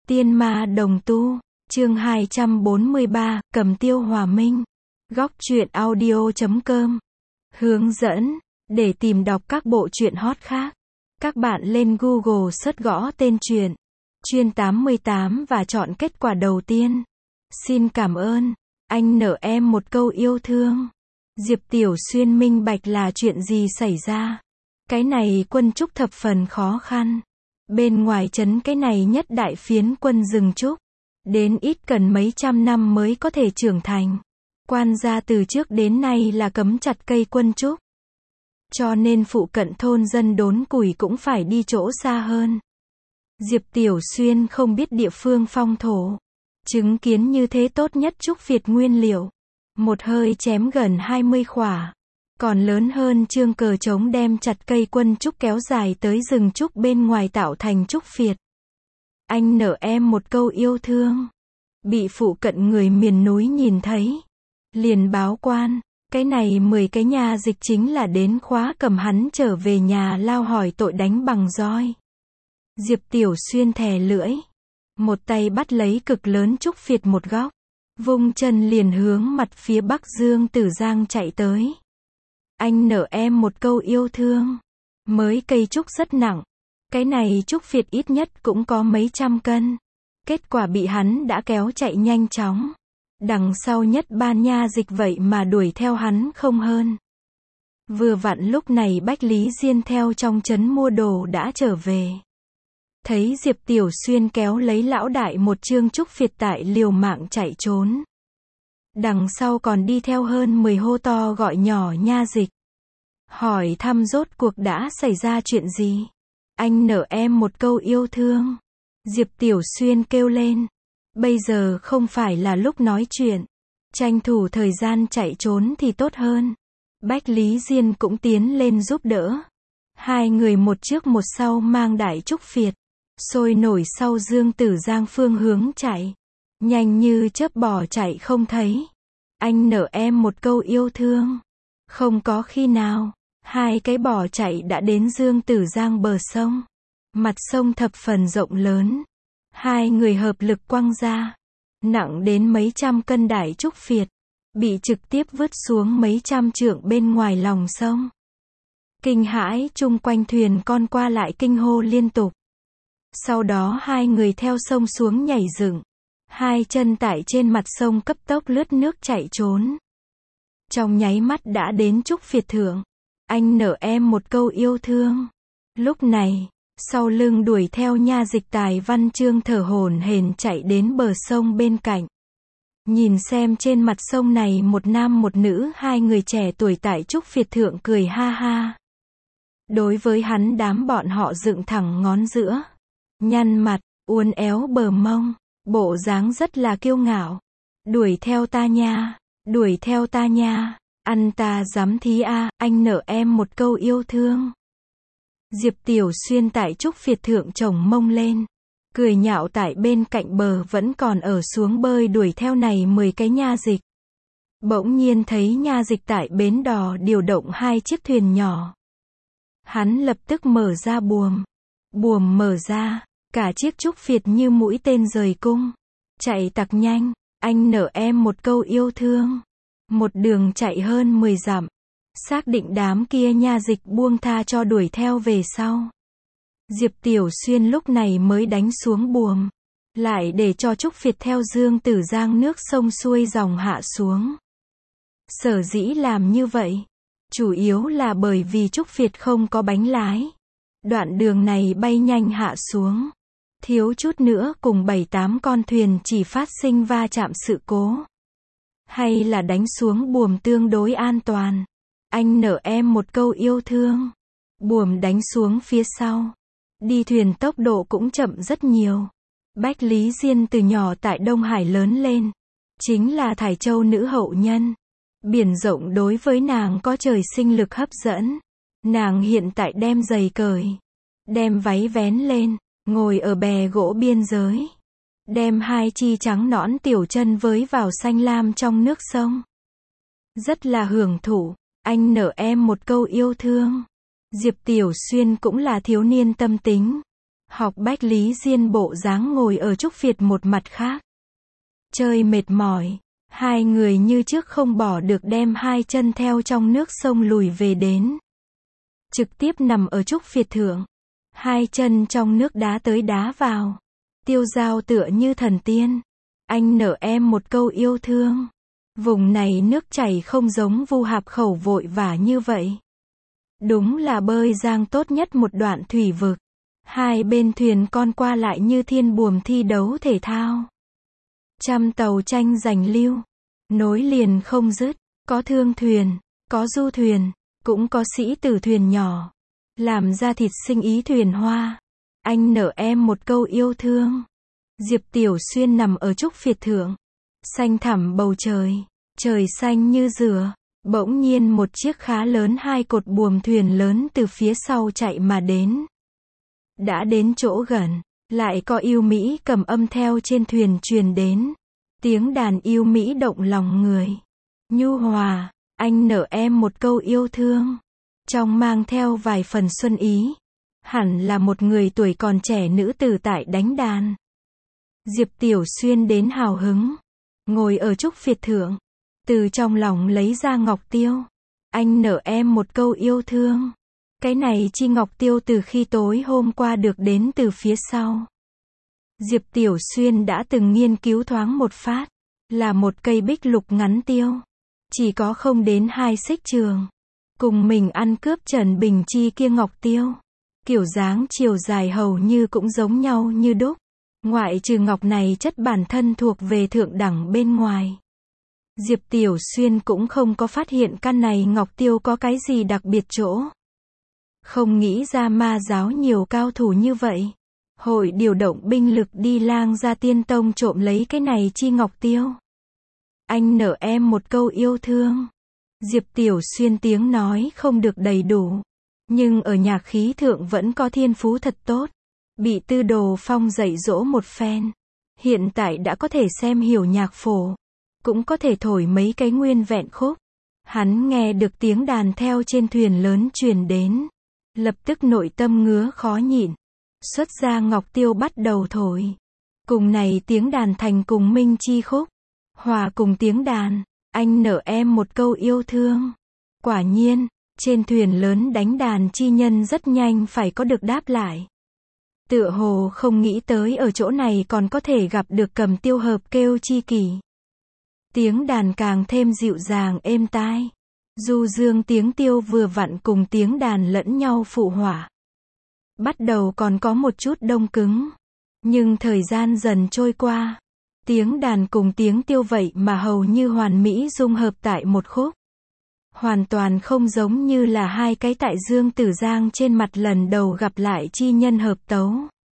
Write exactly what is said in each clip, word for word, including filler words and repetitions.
Tiên ma đồng tu, chương hai trăm bốn mươi ba, Cầm tiêu hòa minh. Góc truyện audio chấm com. Hướng dẫn, để tìm đọc các bộ truyện hot khác, các bạn lên Google search gõ tên truyện Chuyên tám mươi tám và chọn kết quả đầu tiên. Xin cảm ơn. Anh nợ em một câu yêu thương. Diệp Tiểu Xuyên minh bạch là chuyện gì xảy ra. Cái này quân trúc thập phần khó khăn. Bên ngoài trấn cái này nhất đại phiến quân rừng trúc, đến ít cần mấy trăm năm mới có thể trưởng thành. Quan gia từ trước đến nay là cấm chặt cây quân trúc, cho nên phụ cận thôn dân đốn củi cũng phải đi chỗ xa hơn. Diệp Tiểu Xuyên không biết địa phương phong thổ, chứng kiến như thế tốt nhất trúc Việt nguyên liệu, một hơi chém gần hai mươi khỏa, còn lớn hơn chương cờ trống đem chặt cây quân trúc kéo dài tới rừng trúc bên ngoài tạo thành trúc Việt. Anh nợ em một câu yêu thương, bị phụ cận người miền núi nhìn thấy, liền báo quan. Cái này mười cái nha dịch chính là đến khóa cầm hắn trở về nhà lao hỏi tội đánh bằng roi. Diệp Tiểu Xuyên thè lưỡi, một tay bắt lấy cực lớn trúc Việt một góc, vung chân liền hướng mặt phía bắc Dương Tử Giang chạy tới. Anh nợ em một câu yêu thương. Mới cây trúc rất nặng, cái này trúc Việt ít nhất cũng có mấy trăm cân. Kết quả bị hắn đã kéo chạy nhanh chóng. Đằng sau nhất ban nha dịch vậy mà đuổi theo hắn không hơn. Vừa vặn lúc này Bách Lý Diên theo trong trấn mua đồ đã trở về. Thấy Diệp Tiểu Xuyên kéo lấy lão đại một chương trúc Việt tại liều mạng chạy trốn. Đằng sau còn đi theo hơn mười hô to gọi nhỏ nha dịch. Hỏi thăm rốt cuộc đã xảy ra chuyện gì. Anh nợ em một câu yêu thương. Diệp Tiểu Xuyên kêu lên. Bây giờ không phải là lúc nói chuyện. Tranh thủ thời gian chạy trốn thì tốt hơn. Bách Lý Diên cũng tiến lên giúp đỡ. Hai người một trước một sau mang đại trúc Việt, sôi nổi sau Dương Tử Giang phương hướng chạy. Nhanh như chớp bỏ chạy không thấy. Anh nợ em một câu yêu thương. Không có khi nào, hai cái bò chạy đã đến Dương Tử Giang bờ sông. Mặt sông thập phần rộng lớn. Hai người hợp lực quăng ra. Nặng đến mấy trăm cân đại trúc Việt, bị trực tiếp vứt xuống mấy trăm trượng bên ngoài lòng sông. Kinh hãi chung quanh thuyền con qua lại kinh hô liên tục. Sau đó hai người theo sông xuống nhảy dựng. Hai chân tại trên mặt sông cấp tốc lướt nước chạy trốn. Trong nháy mắt đã đến trúc Việt thượng. Anh nợ em một câu yêu thương. Lúc này, sau lưng đuổi theo nha dịch Tài Văn Chương thở hổn hển chạy đến bờ sông bên cạnh. Nhìn xem trên mặt sông này một nam một nữ hai người trẻ tuổi tại trúc Việt thượng cười ha ha. Đối với hắn đám bọn họ dựng thẳng ngón giữa, nhăn mặt, uốn éo bờ mông, bộ dáng rất là kiêu ngạo. Đuổi theo ta nha, đuổi theo ta nha, ăn ta dám thí a, anh nợ em một câu yêu thương. Diệp Tiểu Xuyên tại trúc Việt thượng chồng mông lên, cười nhạo tại bên cạnh bờ vẫn còn ở xuống bơi đuổi theo này mười cái nha dịch. Bỗng nhiên thấy nha dịch tại bến đò điều động hai chiếc thuyền nhỏ. Hắn lập tức mở ra buồm. Buồm mở ra, cả chiếc trúc Việt như mũi tên rời cung. Chạy tặc nhanh, anh nợ em một câu yêu thương. Một đường chạy hơn mười dặm. Xác định đám kia nha dịch buông tha cho đuổi theo về sau. Diệp Tiểu Xuyên lúc này mới đánh xuống buồm. Lại để cho trúc Việt theo Dương Tử Giang nước sông xuôi dòng hạ xuống. Sở dĩ làm như vậy, chủ yếu là bởi vì trúc Việt không có bánh lái. Đoạn đường này bay nhanh hạ xuống. Thiếu chút nữa cùng bảy tám con thuyền chỉ phát sinh va chạm sự cố. Hay là đánh xuống buồm tương đối an toàn. Anh nợ em một câu yêu thương. Buồm đánh xuống phía sau. Đi thuyền tốc độ cũng chậm rất nhiều. Bách Lý Diên từ nhỏ tại Đông Hải lớn lên. Chính là Thải Châu nữ hậu nhân. Biển rộng đối với nàng có trời sinh lực hấp dẫn. Nàng hiện tại đem giày cởi. Đem váy vén lên. Ngồi ở bè gỗ biên giới. Đem hai chi trắng nõn tiểu chân với vào xanh lam trong nước sông. Rất là hưởng thụ. Anh nợ em một câu yêu thương. Diệp Tiểu Xuyên cũng là thiếu niên tâm tính. Học Bách Lý Diên bộ dáng ngồi ở Trúc Việt một mặt khác. Chơi mệt mỏi, hai người như trước không bỏ được đem hai chân theo trong nước sông lùi về đến. Trực tiếp nằm ở Trúc Việt thượng. Hai chân trong nước đá tới đá vào. Tiêu Dao tựa như thần tiên. Anh nở em một câu yêu thương. Vùng này nước chảy không giống Vu Hạp Khẩu vội vã như vậy. Đúng là bơi giang tốt nhất một đoạn thủy vực. Hai bên thuyền con qua lại như thiên buồm thi đấu thể thao. Trăm tàu tranh giành lưu. Nối liền không dứt. Có thương thuyền, có du thuyền, cũng có sĩ tử thuyền nhỏ. Làm ra thịt sinh ý thuyền hoa. Anh nở em một câu yêu thương. Diệp Tiểu Xuyên nằm ở Trúc Việt thượng. Xanh thẳm bầu trời. Trời xanh như dừa. Bỗng nhiên một chiếc khá lớn hai cột buồm thuyền lớn từ phía sau chạy mà đến. Đã đến chỗ gần. Lại có yêu Mỹ cầm âm theo trên thuyền truyền đến. Tiếng đàn yêu Mỹ động lòng người. Nhu hòa. Anh nở em một câu yêu thương. Trong mang theo vài phần xuân ý. Hẳn là một người tuổi còn trẻ nữ tử tại đánh đàn. Diệp Tiểu Xuyên đến hào hứng. Ngồi ở Trúc Việt thượng. Từ trong lòng lấy ra ngọc tiêu. Anh nở em một câu yêu thương. Cái này chi ngọc tiêu từ khi tối hôm qua được đến từ phía sau. Diệp Tiểu Xuyên đã từng nghiên cứu thoáng một phát. Là một cây bích lục ngắn tiêu. Chỉ có không đến hai xích trường. Cùng mình ăn cướp Trần Bình Chi kia ngọc tiêu. Kiểu dáng chiều dài hầu như cũng giống nhau như đúc. Ngoại trừ ngọc này chất bản thân thuộc về thượng đẳng bên ngoài. Diệp Tiểu Xuyên cũng không có phát hiện căn này ngọc tiêu có cái gì đặc biệt chỗ. Không nghĩ ra ma giáo nhiều cao thủ như vậy. Hội điều động binh lực đi Lang Gia Tiên Tông trộm lấy cái này chi ngọc tiêu. Anh nở em một câu yêu thương. Diệp Tiểu Xuyên tiếng nói không được đầy đủ. Nhưng ở nhạc khí thượng vẫn có thiên phú thật tốt. Bị Tư Đồ Phong dạy dỗ một phen. Hiện tại đã có thể xem hiểu nhạc phổ. Cũng có thể thổi mấy cái nguyên vẹn khúc. Hắn nghe được tiếng đàn theo trên thuyền lớn truyền đến. Lập tức nội tâm ngứa khó nhịn. Xuất ra ngọc tiêu bắt đầu thổi. Cùng này tiếng đàn thành cùng minh chi khúc. Hòa cùng tiếng đàn. Anh nở em một câu yêu thương. Quả nhiên, trên thuyền lớn đánh đàn chi nhân rất nhanh phải có được đáp lại. Tựa hồ không nghĩ tới ở chỗ này còn có thể gặp được cầm tiêu hợp kêu chi kỷ. Tiếng đàn càng thêm dịu dàng êm tai. Du dương tiếng tiêu vừa vặn cùng tiếng đàn lẫn nhau phụ họa. Bắt đầu còn có một chút đông cứng. Nhưng thời gian dần trôi qua. Tiếng đàn cùng tiếng tiêu vậy mà hầu như hoàn mỹ dung hợp tại một khúc. Hoàn toàn không giống như là hai cái tại Dương Tử Giang trên mặt lần đầu gặp lại chi nhân hợp tấu.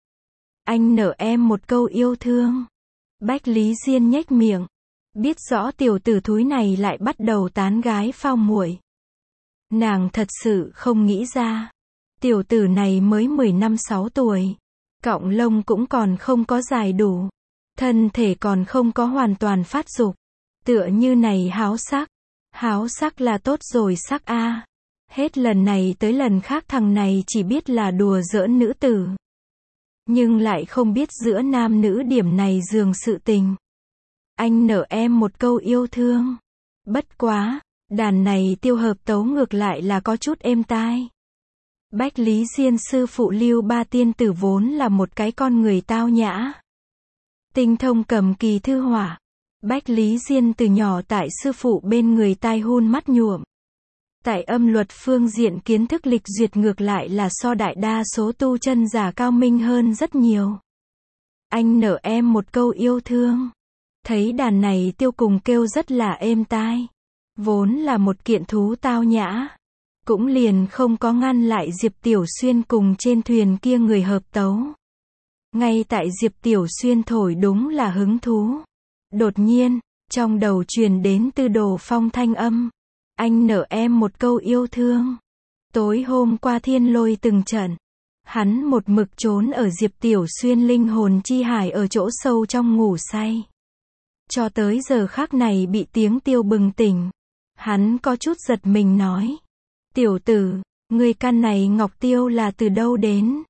Anh nở em một câu yêu thương. Bách Lý Diên nhếch miệng. Biết rõ tiểu tử thúi này lại bắt đầu tán gái phao muội. Nàng thật sự không nghĩ ra. Tiểu tử này mới mười lăm sáu tuổi. Cọng lông cũng còn không có dài đủ. Thân thể còn không có hoàn toàn phát dục. Tựa như này háo sắc. Háo sắc là tốt rồi sắc a. Hết lần này tới lần khác thằng này chỉ biết là đùa giỡn nữ tử. Nhưng lại không biết giữa nam nữ điểm này dường sự tình. Anh nở em một câu yêu thương. Bất quá, đàn này tiêu hợp tấu ngược lại là có chút êm tai. Bách Lý Diên sư phụ Lưu Ba Tiên Tử vốn là một cái con người tao nhã. Tinh thông cầm kỳ thư họa. Bách Lý Diên từ nhỏ tại sư phụ bên người tai hun mắt nhuộm. Tại âm luật phương diện kiến thức lịch duyệt ngược lại là so đại đa số tu chân giả cao minh hơn rất nhiều. Anh nở em một câu yêu thương. Thấy đàn này tiêu cùng kêu rất là êm tai. Vốn là một kiện thú tao nhã. Cũng liền không có ngăn lại Diệp Tiểu Xuyên cùng trên thuyền kia người hợp tấu. Ngay tại Diệp Tiểu Xuyên thổi đúng là hứng thú. Đột nhiên, trong đầu truyền đến Tư Đồ Phong thanh âm. Anh nở em một câu yêu thương. Tối hôm qua thiên lôi từng trận. Hắn một mực trốn ở Diệp Tiểu Xuyên linh hồn chi hải ở chỗ sâu trong ngủ say. Cho tới giờ khắc này bị tiếng tiêu bừng tỉnh. Hắn có chút giật mình nói. Tiểu tử, người căn này ngọc tiêu là từ đâu đến?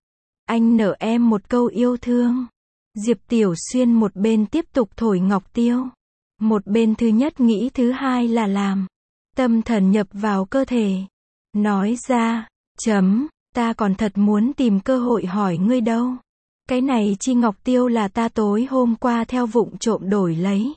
Anh nợ em một câu yêu thương. Diệp Tiểu Xuyên một bên tiếp tục thổi ngọc tiêu. Một bên thứ nhất nghĩ thứ hai là làm. Tâm thần nhập vào cơ thể. Nói ra, chấm, ta còn thật muốn tìm cơ hội hỏi ngươi đâu. Cái này chi ngọc tiêu là ta tối hôm qua theo vụng trộm đổi lấy.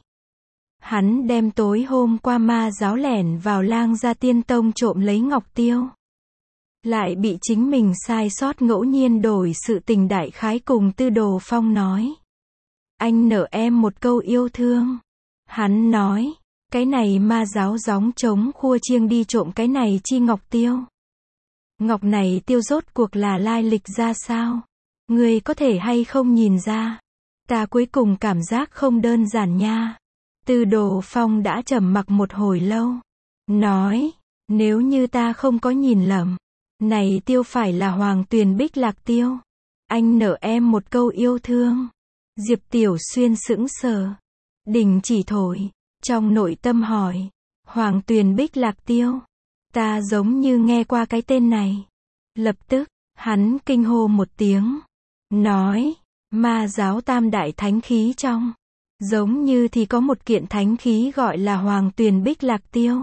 Hắn đem tối hôm qua ma giáo lẻn vào Lang Gia Tiên Tông trộm lấy ngọc tiêu. Lại bị chính mình sai sót ngẫu nhiên đổi sự tình đại khái cùng Tư Đồ Phong nói. Anh nợ em một câu yêu thương. Hắn nói, cái này ma giáo gióng trống khua chiêng đi trộm cái này chi ngọc tiêu. Ngọc này tiêu rốt cuộc là lai lịch ra sao? Ngươi có thể hay không nhìn ra? Ta cuối cùng cảm giác không đơn giản nha. Tư Đồ Phong đã trầm mặc một hồi lâu. Nói, nếu như ta không có nhìn lầm, này tiêu phải là Hoàng Tuyền Bích Lạc tiêu. Anh nợ em một câu yêu thương. Diệp Tiểu Xuyên sững sờ. Đình chỉ thổi. Trong nội tâm hỏi. Hoàng Tuyền Bích Lạc tiêu. Ta giống như nghe qua cái tên này. Lập tức, hắn kinh hô một tiếng. Nói, ma giáo tam đại thánh khí trong. Giống như thì có một kiện thánh khí gọi là Hoàng Tuyền Bích Lạc tiêu.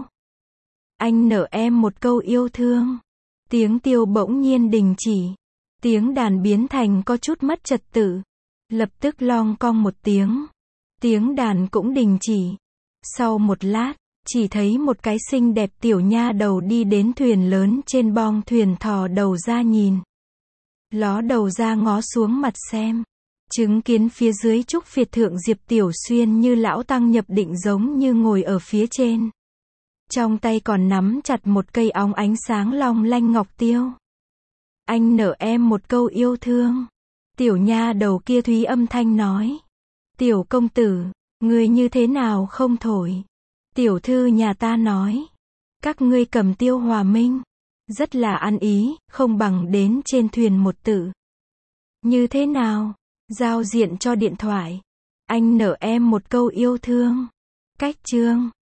Anh nợ em một câu yêu thương. Tiếng tiêu bỗng nhiên đình chỉ. Tiếng đàn biến thành có chút mất trật tự. Lập tức lon cong một tiếng. Tiếng đàn cũng đình chỉ. Sau một lát, chỉ thấy một cái xinh đẹp tiểu nha đầu đi đến thuyền lớn trên bong thuyền thò đầu ra nhìn. Ló đầu ra ngó xuống mặt xem. Chứng kiến phía dưới trúc phiệt thượng Diệp Tiểu Xuyên như lão tăng nhập định giống như ngồi ở phía trên. Trong tay còn nắm chặt một cây óng ánh sáng long lanh ngọc tiêu. Anh nợ em một câu yêu thương. Tiểu nha đầu kia thúy âm thanh nói. Tiểu công tử, ngươi như thế nào không thổi? Tiểu thư nhà ta nói. Các ngươi cầm tiêu hòa minh. Rất là ăn ý, không bằng đến trên thuyền một tự. Như thế nào? Giao diện cho điện thoại. Anh nợ em một câu yêu thương. Cách chương